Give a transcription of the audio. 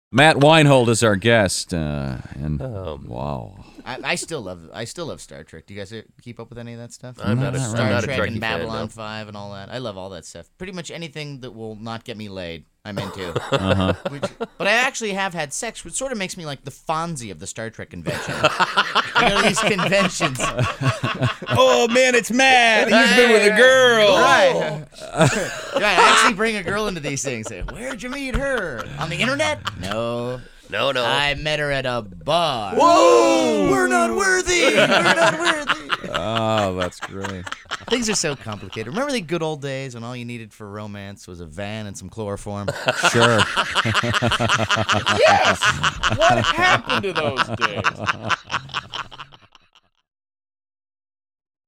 Matt Weinhold is our guest, wow. I still love Star Trek. Do you guys keep up with any of that stuff? I'm not a Star Trek Trekkie and Babylon fan, no. 5 and all that. I love all that stuff. Pretty much anything that will not get me laid, I'm into. But I actually have had sex, which sort of makes me like the Fonzie of the Star Trek convention. I go to these conventions. Oh man, it's Matt. He's been with a girl. Right. Right. I actually bring a girl into these things. Say, where'd you meet her? On the internet? No. No. I met her at a bar. Whoa! We're not worthy. We're not worthy. Oh, that's great. Things are so complicated. Remember the good old days when all you needed for romance was a van and some chloroform? Sure. Yes. What happened to those days?